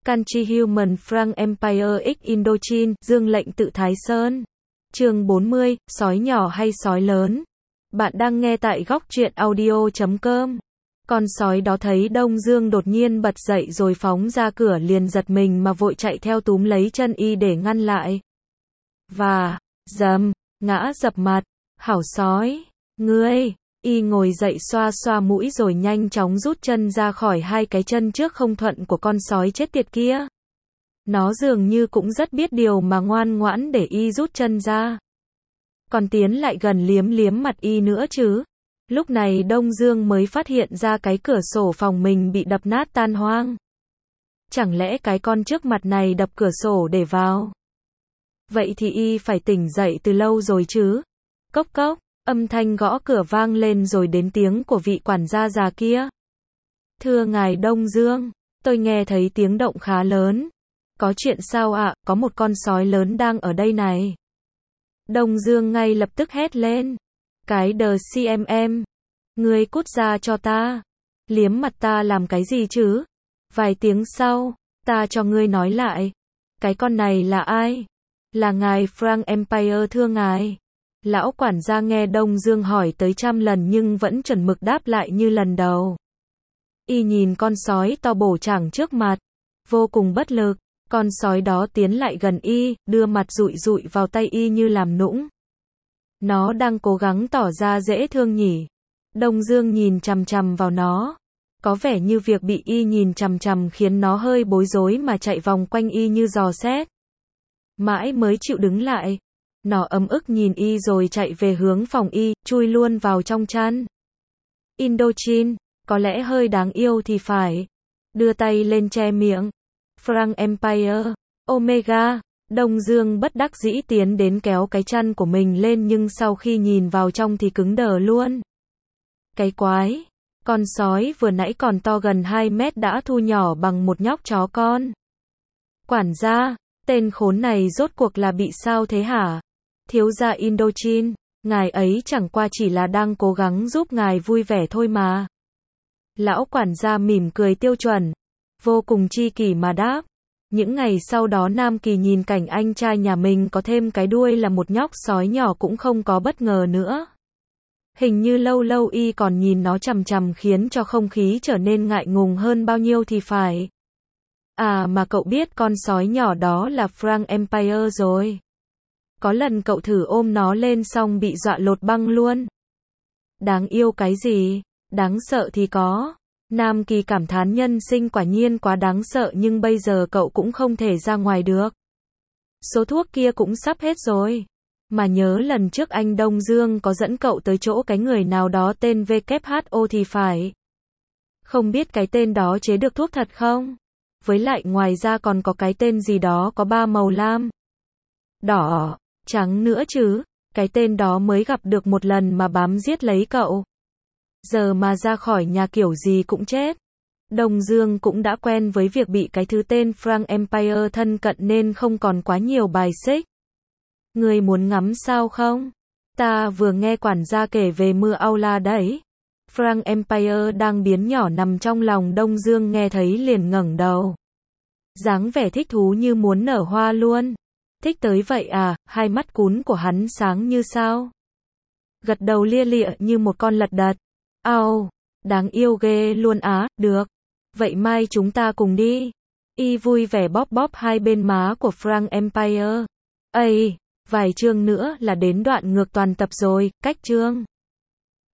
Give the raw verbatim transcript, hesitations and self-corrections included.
Country Human Frank Empire X Indochine, Dương lệnh tự Thái Sơn. Chương bốn mươi, sói nhỏ hay sói lớn? Bạn đang nghe tại góc truyện audio chấm com. Con sói đó thấy Đông Dương đột nhiên bật dậy rồi phóng ra cửa liền giật mình mà vội chạy theo túm lấy chân y để ngăn lại. Và, dầm, ngã dập mặt, hảo sói, ngươi, y ngồi dậy xoa xoa mũi rồi nhanh chóng rút chân ra khỏi hai cái chân trước không thuận của con sói chết tiệt kia. Nó dường như cũng rất biết điều mà ngoan ngoãn để y rút chân ra. Còn tiến lại gần liếm liếm mặt y nữa chứ. Lúc này Đông Dương mới phát hiện ra cái cửa sổ phòng mình bị đập nát tan hoang. Chẳng lẽ cái con trước mặt này đập cửa sổ để vào? Vậy thì y phải tỉnh dậy từ lâu rồi chứ. Cốc cốc, âm thanh gõ cửa vang lên rồi đến tiếng của vị quản gia già kia. Thưa ngài Đông Dương, tôi nghe thấy tiếng động khá lớn. Có chuyện sao ạ? À? Có một con sói lớn đang ở đây này. Đông Dương ngay lập tức hét lên. Cái đờ xê em em. Ngươi cút ra cho ta. Liếm mặt ta làm cái gì chứ? Vài tiếng sau, ta cho ngươi nói lại. Cái con này là ai? Là ngài Frank Empire thưa ngài. Lão quản gia nghe Đông Dương hỏi tới trăm lần nhưng vẫn chuẩn mực đáp lại như lần đầu. Y nhìn con sói to bổ chảng trước mặt. Vô cùng bất lực. Con sói đó tiến lại gần y, đưa mặt dụi dụi vào tay y như làm nũng. Nó đang cố gắng tỏ ra dễ thương nhỉ. Đông Dương nhìn chằm chằm vào nó. Có vẻ như việc bị y nhìn chằm chằm khiến nó hơi bối rối mà chạy vòng quanh y như giò xét. Mãi mới chịu đứng lại. Nó ấm ức nhìn y rồi chạy về hướng phòng y, chui luôn vào trong chăn. Indochine, có lẽ hơi đáng yêu thì phải. Đưa tay lên che miệng. Frank Empire, Omega, Đông Dương bất đắc dĩ tiến đến kéo cái chăn của mình lên nhưng sau khi nhìn vào trong thì cứng đờ luôn. Cái quái, con sói vừa nãy còn to gần hai mét đã thu nhỏ bằng một nhóc chó con. Quản gia, tên khốn này rốt cuộc là bị sao thế hả? Thiếu gia Indochine, ngài ấy chẳng qua chỉ là đang cố gắng giúp ngài vui vẻ thôi mà. Lão quản gia mỉm cười tiêu chuẩn. Vô cùng chi kỷ mà đáp. Những ngày sau đó Nam Kỳ nhìn cảnh anh trai nhà mình có thêm cái đuôi là một nhóc sói nhỏ cũng không có bất ngờ nữa. Hình như lâu lâu y còn nhìn nó chằm chằm khiến cho không khí trở nên ngại ngùng hơn bao nhiêu thì phải. À mà cậu biết con sói nhỏ đó là Frank Empire rồi. Có lần cậu thử ôm nó lên xong bị dọa lột băng luôn. Đáng yêu cái gì? Đáng sợ thì có. Nam Kỳ cảm thán nhân sinh quả nhiên quá đáng sợ nhưng bây giờ cậu cũng không thể ra ngoài được. Số thuốc kia cũng sắp hết rồi. Mà nhớ lần trước anh Đông Dương có dẫn cậu tới chỗ cái người nào đó tên vê kép hát o thì phải. Không biết cái tên đó chế được thuốc thật không? Với lại ngoài ra còn có cái tên gì đó có ba màu lam, đỏ, trắng nữa chứ. Cái tên đó mới gặp được một lần mà bám giết lấy cậu. Giờ mà ra khỏi nhà kiểu gì cũng chết. Đông Dương cũng đã quen với việc bị cái thứ tên Frank Empire thân cận nên không còn quá nhiều bài xích. Người muốn ngắm sao không? Ta vừa nghe quản gia kể về mưa Aula đấy. Frank Empire đang biến nhỏ nằm trong lòng Đông Dương nghe thấy liền ngẩng đầu. Dáng vẻ thích thú như muốn nở hoa luôn. Thích tới vậy à? Hai mắt cún của hắn sáng như sao. Gật đầu lia lịa như một con lật đật. Ao, đáng yêu ghê luôn á, được. Vậy mai chúng ta cùng đi. Y vui vẻ bóp bóp hai bên má của Frank Empire. Ây, vài chương nữa là đến đoạn ngược toàn tập rồi, cách chương.